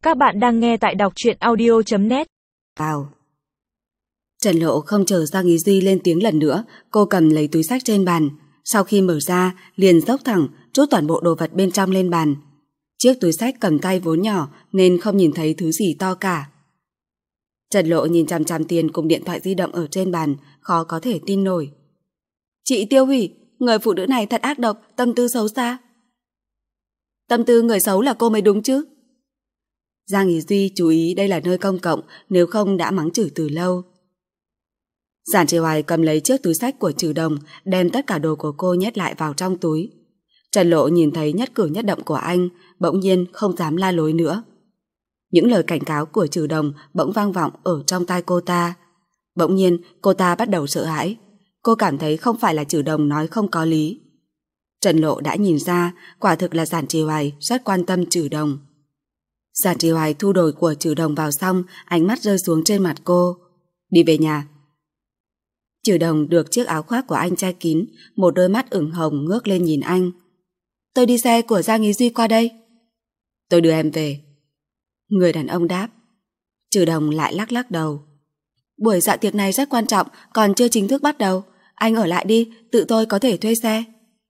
Các bạn đang nghe tại đọc truyện audio.net. Vào. Trần Lộ không chờ Giang Ý Duy lên tiếng lần nữa, cô cầm lấy túi xách trên bàn. Sau khi mở ra, liền dốc thẳng, trút toàn bộ đồ vật bên trong lên bàn. Chiếc túi xách cầm tay vốn nhỏ nên không nhìn thấy thứ gì to cả. Trần Lộ nhìn chằm chằm tiền cùng điện thoại di động ở trên bàn, khó có thể tin nổi. Chị Tiêu Hủy, người phụ nữ này thật ác độc, tâm tư xấu xa. Tâm tư người xấu là cô mới đúng chứ. Giang Ý Duy chú ý đây là nơi công cộng, nếu không đã mắng chửi từ lâu. Giản Trì Hoài cầm lấy chiếc túi xách của Trừ Đồng, đem tất cả đồ của cô nhét lại vào trong túi. Trần Lộ nhìn thấy nhất cử nhất động của anh, bỗng nhiên không dám la lối nữa. Những lời cảnh cáo của Trừ Đồng bỗng vang vọng ở trong tai cô ta. Bỗng nhiên cô ta bắt đầu sợ hãi. Cô cảm thấy không phải là Trừ Đồng nói không có lý. Trần Lộ đã nhìn ra, quả thực là Giản Trì Hoài rất quan tâm Trừ Đồng. Giản Trì Hoài thu đồ của Trừ Đồng vào xong, ánh mắt rơi xuống trên mặt cô. Đi về nhà. Trừ Đồng được chiếc áo khoác của anh che kín, một đôi mắt ửng hồng ngước lên nhìn anh. Tôi đi xe của Giang Ý Duy qua đây. Tôi đưa em về. Người đàn ông đáp. Trừ Đồng lại lắc lắc đầu. Buổi dạ tiệc này rất quan trọng, còn chưa chính thức bắt đầu. Anh ở lại đi, tự tôi có thể thuê xe.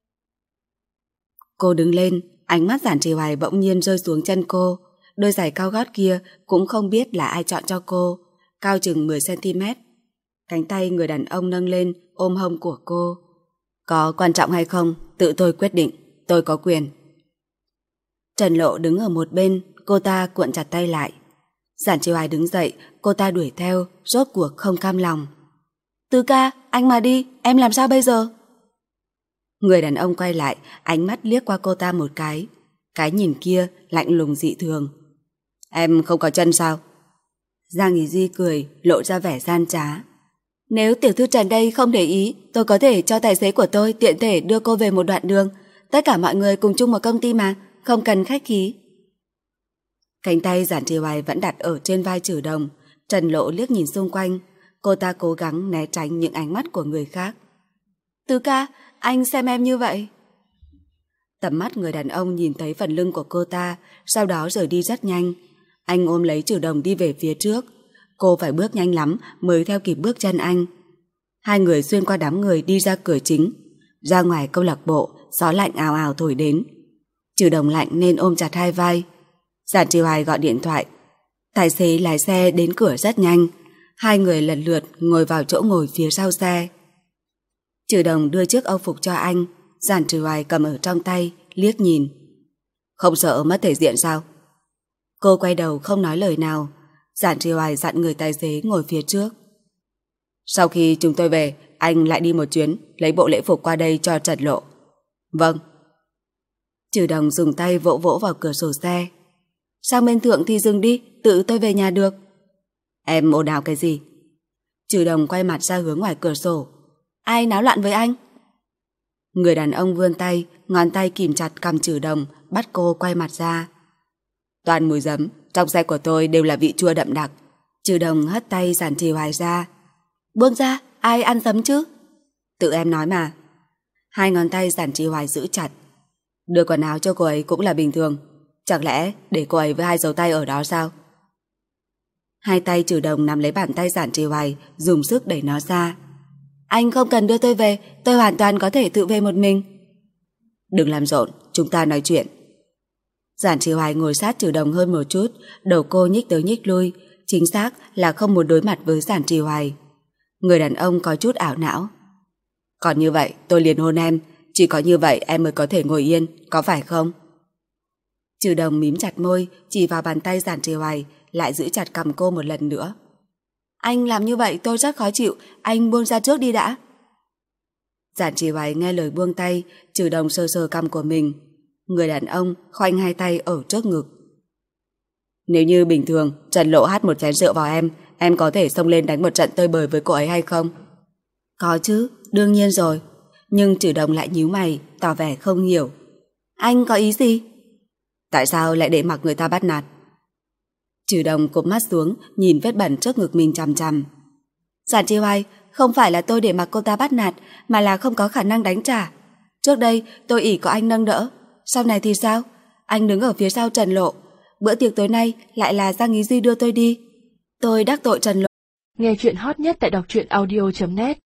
Cô đứng lên, ánh mắt Giản Trì Hoài bỗng nhiên rơi xuống chân cô. Đôi giày cao gót kia cũng không biết là ai chọn cho cô, cao chừng 10cm. Cánh tay người đàn ông nâng lên ôm hông của cô. Có quan trọng hay không, tự tôi quyết định, tôi có quyền. Trần Lộ đứng ở một bên, cô ta cuộn chặt tay lại. Giản Trì Hoài đứng dậy, cô ta đuổi theo, rốt cuộc không cam lòng. Tứ ca, anh mà đi, em làm sao bây giờ? Người đàn ông quay lại, ánh mắt liếc qua cô ta một cái. Cái nhìn kia lạnh lùng dị thường. Em không có chân sao? Giang Ý Duy cười, lộ ra vẻ gian trá. Nếu tiểu thư Trần đây không để ý, tôi có thể cho tài xế của tôi tiện thể đưa cô về một đoạn đường. Tất cả mọi người cùng chung một công ty mà, không cần khách khí. Cánh tay Giản Trì Hoài vẫn đặt ở trên vai Trừ Đồng. Trần Lộ liếc nhìn xung quanh, cô ta cố gắng né tránh những ánh mắt của người khác. Tứ ca, anh xem em như vậy. Tầm mắt người đàn ông nhìn thấy phần lưng của cô ta, sau đó rời đi rất nhanh. Anh ôm lấy Trừ Đồng đi về phía trước. Cô phải bước nhanh lắm mới theo kịp bước chân anh. Hai người xuyên qua đám người đi ra cửa chính. Ra ngoài câu lạc bộ, gió lạnh ào ào thổi đến. Trừ Đồng lạnh nên ôm chặt hai vai. Giản Trì Hoài gọi điện thoại. Tài xế lái xe đến cửa rất nhanh. Hai người lần lượt ngồi vào chỗ ngồi phía sau xe. Trừ Đồng đưa chiếc âu phục cho anh. Giản Trì Hoài cầm ở trong tay, liếc nhìn. Không sợ mất thể diện sao? Cô quay đầu không nói lời nào. Giản Trì Hoài dặn người tài xế ngồi phía trước. Sau khi chúng tôi về, anh lại đi một chuyến, lấy bộ lễ phục qua đây cho Trần Lộ. Vâng. Trừ Đồng dùng tay vỗ vỗ vào cửa sổ xe. Sang bên thượng thì dừng đi, tự tôi về nhà được. Em ồn ào cái gì? Trừ Đồng quay mặt ra hướng ngoài cửa sổ. Ai náo loạn với anh? Người đàn ông vươn tay, ngón tay kìm chặt cằm Trừ Đồng, bắt cô quay mặt ra. Toàn mùi giấm, trong xe của tôi đều là vị chua đậm đặc. Trừ Đồng hất tay Giản Trì Hoài ra. Buông ra, ai ăn giấm chứ? Tự em nói mà. Hai ngón tay Giản Trì Hoài giữ chặt. Đưa quần áo cho cô ấy cũng là bình thường. Chẳng lẽ để cô ấy với hai dấu tay ở đó sao? Hai tay Trừ Đồng nắm lấy bàn tay Giản Trì Hoài, dùng sức đẩy nó ra. Anh không cần đưa tôi về, tôi hoàn toàn có thể tự về một mình. Đừng làm rộn, chúng ta nói chuyện. Giản Trì Hoài ngồi sát Trừ Đồng hơn một chút, đầu cô nhích tới nhích lui, chính xác là không muốn đối mặt với Giản Trì Hoài. Người đàn ông có chút ảo não. Còn như vậy tôi liền hôn em, chỉ có như vậy em mới có thể ngồi yên, có phải không? Trừ Đồng mím chặt môi, chỉ vào bàn tay Giản Trì Hoài, lại giữ chặt cằm cô một lần nữa. Anh làm như vậy tôi rất khó chịu, anh buông ra trước đi đã. Giản Trì Hoài nghe lời buông tay, Trừ Đồng sờ sờ cằm của mình. Người đàn ông khoanh hai tay ở trước ngực. Nếu như bình thường Trần Lộ hát một chén rượu vào em có thể xông lên đánh một trận tơi bời với cô ấy hay không? Có chứ, đương nhiên rồi. Nhưng Trừ Đồng lại nhíu mày, tỏ vẻ không hiểu. Anh có ý gì? Tại sao lại để mặc người ta bắt nạt? Trừ Đồng cụp mắt xuống, nhìn vết bẩn trước ngực mình chằm chằm. Giản Trì Hoài, không phải là tôi để mặc cô ta bắt nạt, mà là không có khả năng đánh trả. Trước đây tôi ỷ có anh nâng đỡ, sau này thì sao? Anh đứng ở phía sau Trần Lộ, bữa tiệc tối nay lại là Giang Ý Duy đưa tôi đi. Tôi đắc tội Trần Lộ. Nghe chuyện hot nhất tại đọc truyện audio.net